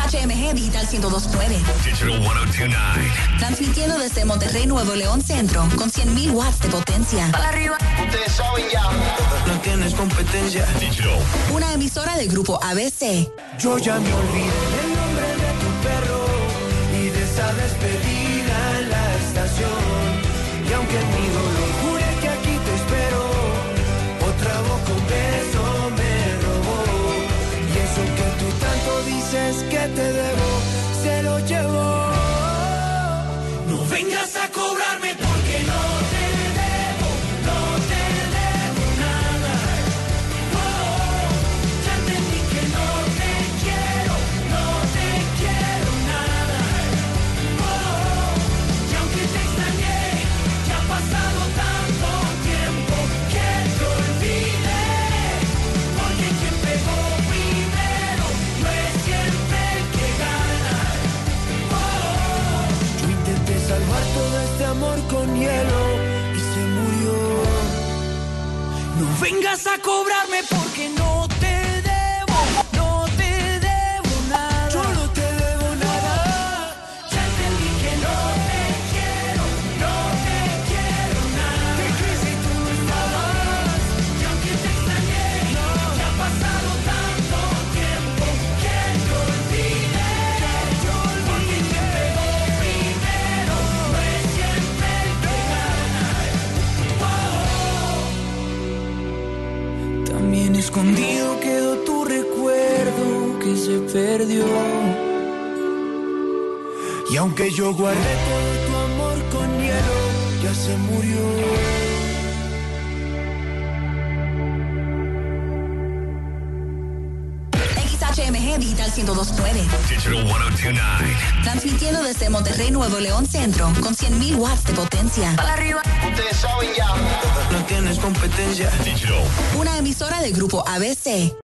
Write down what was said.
XHMG Digital 102.9. Digital 1029. Transmitiendo desde Monterrey, Nuevo León Centro, con 100.000 watts de potencia. Para arriba. Ustedes saben ya. No tienes competencia. Digital. Una emisora del grupo ABC. Yo ya me olvidé del nombre de tu perro y de esa despedida en la estación. Y aunque el mío lo jure que aquí te espero, otra boca un beso me robó. Y eso que tú tanto dices que te debo, se lo llevó. No vengas a cobrarme porque no te debo, no te debo nada. Oh, ya entendí que no te quiero nada. Oh, y aunque te extrañé, ya ha pasado tanto tiempo que te olvidé. Porque quien pegó primero no es siempre el que gana. Oh, yo intenté salvar todo este amor con hielo y se murió. No vengas a cobrarme porque no te debo, no te debo nada. Yo no te debo nada. Ya entendí que no te quiero nada. Te quise y tú no estabas. Y aunque te extrañé, ya ha pasado tanto tiempo que te olvidé. Porque quien pegó primero no es siempre el que gana. También escondido quedó tu recuerdo que se perdió. Y aunque yo guardé todo tu amor con hielo, ya se murió. XHMG Digital 102.9. Digital 1029. Transmitiendo desde Monterrey, Nuevo León Centro, con 100.000 watts de potencia. Para arriba. Ustedes saben ya. No tienes competencia. Digital. Una emisora del grupo ABC.